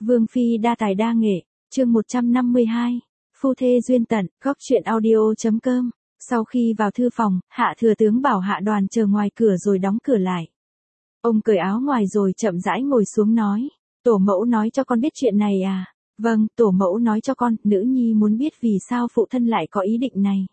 Vương phi đa tài đa nghệ, chương 152. Phu thê duyên tận, góc truyện audio.com. Sau khi vào thư phòng, Hạ thừa tướng bảo Hạ Đoàn chờ ngoài cửa rồi đóng cửa lại. Ông cởi áo ngoài rồi chậm rãi ngồi xuống nói, tổ mẫu nói cho con biết chuyện này à? Vâng, tổ mẫu nói cho con, nữ nhi muốn biết vì sao phụ thân lại có ý định này.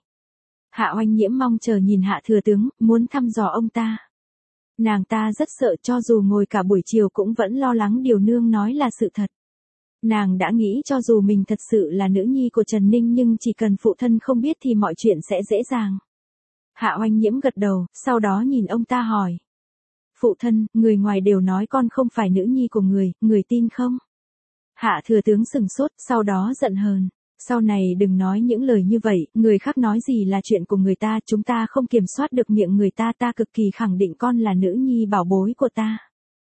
Hạ Oanh Nhiễm mong chờ nhìn Hạ thừa tướng, muốn thăm dò ông ta. Nàng ta rất sợ, cho dù ngồi cả buổi chiều cũng vẫn lo lắng điều nương nói là sự thật. Nàng đã nghĩ cho dù mình thật sự là nữ nhi của Trần Ninh nhưng chỉ cần phụ thân không biết thì mọi chuyện sẽ dễ dàng. Hạ Oanh Nhiễm gật đầu, sau đó nhìn ông ta hỏi. Phụ thân, người ngoài đều nói con không phải nữ nhi của người tin không? Hạ thừa tướng sừng sốt, sau đó giận hờn. Sau này đừng nói những lời như vậy, người khác nói gì là chuyện của người ta, chúng ta không kiểm soát được miệng người ta, ta cực kỳ khẳng định con là nữ nhi bảo bối của ta.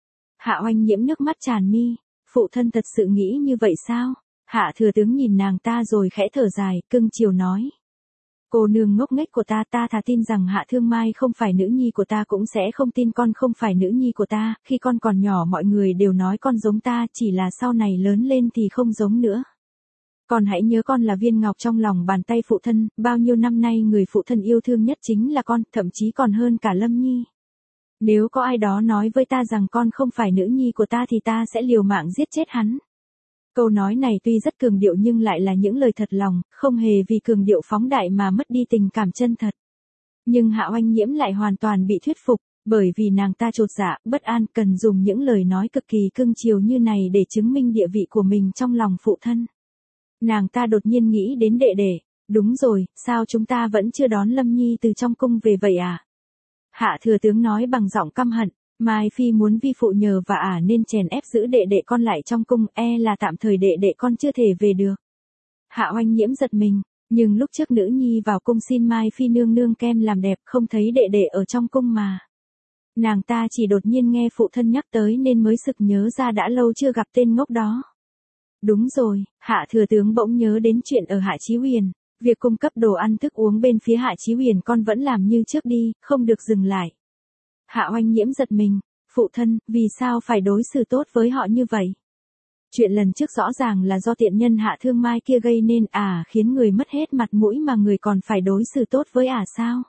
Hạ Oanh Nhiễm nước mắt tràn mi, phụ thân thật sự nghĩ như vậy sao? Hạ thừa tướng nhìn nàng ta rồi khẽ thở dài, cưng chiều nói. Cô nương ngốc nghếch của ta, ta thà tin rằng Hạ Thương Mai không phải nữ nhi của ta cũng sẽ không tin con không phải nữ nhi của ta, khi con còn nhỏ mọi người đều nói con giống ta, chỉ là sau này lớn lên thì không giống nữa. Con hãy nhớ con là viên ngọc trong lòng bàn tay phụ thân, bao nhiêu năm nay người phụ thân yêu thương nhất chính là con, thậm chí còn hơn cả Lâm Nhi. Nếu có ai đó nói với ta rằng con không phải nữ nhi của ta thì ta sẽ liều mạng giết chết hắn. Câu nói này tuy rất cường điệu nhưng lại là những lời thật lòng, không hề vì cường điệu phóng đại mà mất đi tình cảm chân thật. Nhưng Hạ Oanh Nhiễm lại hoàn toàn bị thuyết phục, bởi vì nàng ta chột dạ, bất an, cần dùng những lời nói cực kỳ cưng chiều như này để chứng minh địa vị của mình trong lòng phụ thân. Nàng ta đột nhiên nghĩ đến đệ đệ, đúng rồi, sao chúng ta vẫn chưa đón Lâm Nhi từ trong cung về vậy à? Hạ thừa tướng nói bằng giọng căm hận, Mai Phi muốn vi phụ nhờ và nên chèn ép giữ đệ đệ con lại trong cung, là tạm thời đệ đệ con chưa thể về được. Hạ Oanh Nhiễm giật mình, nhưng lúc trước nữ nhi vào cung xin Mai Phi nương nương kem làm đẹp không thấy đệ đệ ở trong cung mà. Nàng ta chỉ đột nhiên nghe phụ thân nhắc tới nên mới sực nhớ ra đã lâu chưa gặp tên ngốc đó. Đúng rồi, Hạ thừa tướng bỗng nhớ đến chuyện ở Hạ Chí Huyền, việc cung cấp đồ ăn thức uống bên phía Hạ Chí Huyền con vẫn làm như trước đi, không được dừng lại. Hạ Oanh Nhiễm giật mình, phụ thân, vì sao phải đối xử tốt với họ như vậy? Chuyện lần trước rõ ràng là do tiện nhân Hạ Thương Mai kia gây nên khiến người mất hết mặt mũi mà người còn phải đối xử tốt với sao?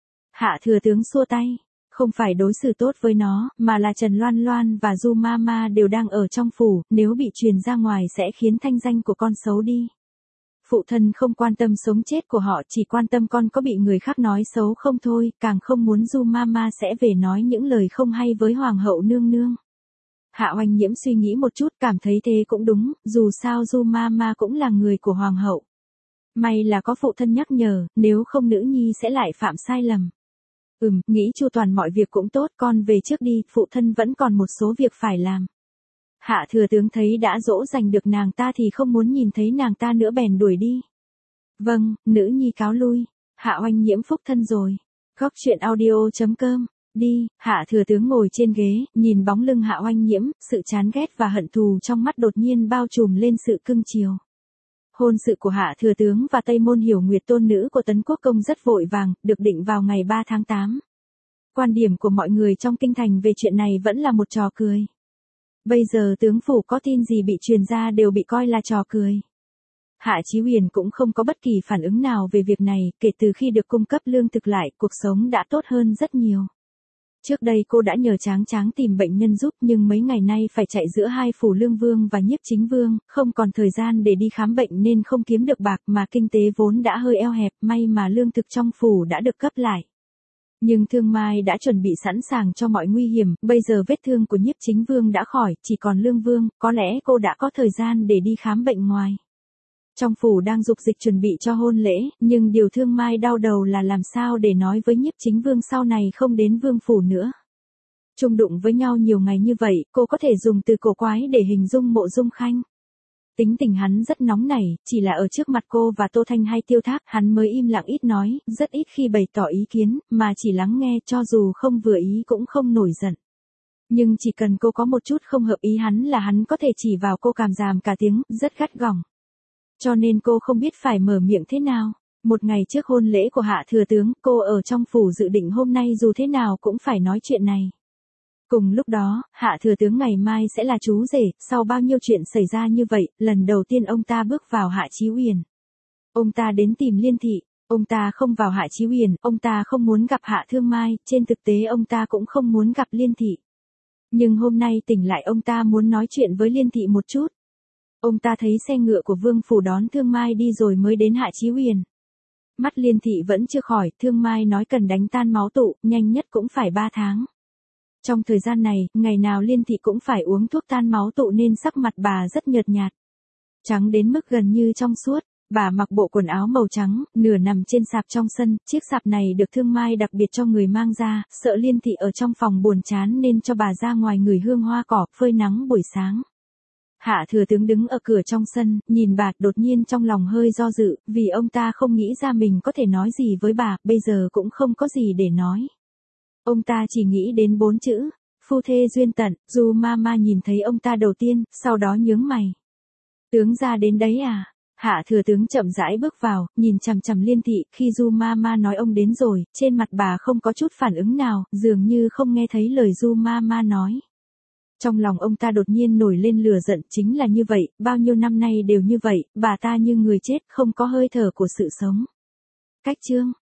Hạ thừa tướng xua tay. Không phải đối xử tốt với nó, mà là Trần Loan Loan và Du Mama đều đang ở trong phủ, nếu bị truyền ra ngoài sẽ khiến thanh danh của con xấu đi. Phụ thân không quan tâm sống chết của họ, chỉ quan tâm con có bị người khác nói xấu không thôi, càng không muốn Du Mama sẽ về nói những lời không hay với Hoàng hậu nương nương. Hạ Oanh Nhiễm suy nghĩ một chút, cảm thấy thế cũng đúng, dù sao Du Mama cũng là người của Hoàng hậu. May là có phụ thân nhắc nhở, nếu không nữ nhi sẽ lại phạm sai lầm. Nghĩ chu toàn mọi việc cũng tốt, con về trước đi, phụ thân vẫn còn một số việc phải làm. Hạ thừa tướng thấy đã dỗ dành được nàng ta thì không muốn nhìn thấy nàng ta nữa bèn đuổi đi. Vâng, nữ nhi cáo lui. Hạ Oanh Nhiễm phúc thân rồi. Góc truyện audio.com. Đi, Hạ thừa tướng ngồi trên ghế, nhìn bóng lưng Hạ Oanh Nhiễm, sự chán ghét và hận thù trong mắt đột nhiên bao trùm lên sự cưng chiều. Hôn sự của Hạ thừa tướng và Tây Môn Hiểu Nguyệt tôn nữ của Tấn Quốc công rất vội vàng, được định vào ngày 3 tháng 8. Quan điểm của mọi người trong kinh thành về chuyện này vẫn là một trò cười. Bây giờ tướng phủ có tin gì bị truyền ra đều bị coi là trò cười. Hạ Chí Huyền cũng không có bất kỳ phản ứng nào về việc này, kể từ khi được cung cấp lương thực lại, cuộc sống đã tốt hơn rất nhiều. Trước đây cô đã nhờ Tráng Tráng tìm bệnh nhân giúp nhưng mấy ngày nay phải chạy giữa hai phủ Lương Vương và Nhiếp Chính Vương, không còn thời gian để đi khám bệnh nên không kiếm được bạc mà kinh tế vốn đã hơi eo hẹp, may mà lương thực trong phủ đã được cấp lại. Nhưng Thương Mai đã chuẩn bị sẵn sàng cho mọi nguy hiểm, bây giờ vết thương của Nhiếp Chính Vương đã khỏi, chỉ còn Lương Vương, có lẽ cô đã có thời gian để đi khám bệnh ngoài. Trong phủ đang dục dịch chuẩn bị cho hôn lễ, nhưng điều Thương Mai đau đầu là làm sao để nói với Nhiếp Chính Vương sau này không đến vương phủ nữa. Chung đụng với nhau nhiều ngày như vậy, cô có thể dùng từ cổ quái để hình dung Mộ Dung Khanh. Tính tình hắn rất nóng nảy, chỉ là ở trước mặt cô và Tô Thanh hay Tiêu Thác, hắn mới im lặng ít nói, rất ít khi bày tỏ ý kiến, mà chỉ lắng nghe, cho dù không vừa ý cũng không nổi giận. Nhưng chỉ cần cô có một chút không hợp ý hắn là hắn có thể chỉ vào cô càm ràm cả tiếng, rất gắt gỏng. Cho nên cô không biết phải mở miệng thế nào. Một ngày trước hôn lễ của Hạ thừa tướng, cô ở trong phủ dự định hôm nay dù thế nào cũng phải nói chuyện này. Cùng lúc đó, hạ thừa tướng ngày mai sẽ là chú rể, sau bao nhiêu chuyện xảy ra như vậy, lần đầu tiên ông ta bước vào Hạ Chí Uyển. Ông ta đến tìm Liên Thị, ông ta không vào Hạ Chí Uyển, ông ta không muốn gặp Hạ Thương Mai, trên thực tế ông ta cũng không muốn gặp Liên Thị. Nhưng hôm nay tỉnh lại ông ta muốn nói chuyện với Liên Thị một chút. Ông ta thấy xe ngựa của Vương Phủ đón Thương Mai đi rồi mới đến Hạ Chí Uyển. Mắt Liên Thị vẫn chưa khỏi, Thương Mai nói cần đánh tan máu tụ, nhanh nhất cũng phải 3 tháng. Trong thời gian này, ngày nào Liên Thị cũng phải uống thuốc tan máu tụ nên sắc mặt bà rất nhợt nhạt. Trắng đến mức gần như trong suốt, bà mặc bộ quần áo màu trắng, nửa nằm trên sạp trong sân, chiếc sạp này được Thương Mai đặc biệt cho người mang ra, sợ Liên Thị ở trong phòng buồn chán nên cho bà ra ngoài ngửi hương hoa cỏ, phơi nắng buổi sáng. Hạ thừa tướng đứng ở cửa trong sân, nhìn bà, đột nhiên trong lòng hơi do dự, vì ông ta không nghĩ ra mình có thể nói gì với bà, bây giờ cũng không có gì để nói. Ông ta chỉ nghĩ đến 4 chữ, phu thê duyên tận. Du Mama nhìn thấy ông ta đầu tiên, sau đó nhướng mày. Tướng ra đến đấy à? Hạ thừa tướng chậm rãi bước vào, nhìn chằm chằm Liên Thị, khi Du Mama nói ông đến rồi, trên mặt bà không có chút phản ứng nào, dường như không nghe thấy lời Du Mama nói. Trong lòng ông ta đột nhiên nổi lên lửa giận, chính là như vậy, bao nhiêu năm nay đều như vậy, bà ta như người chết, không có hơi thở của sự sống. Cách chương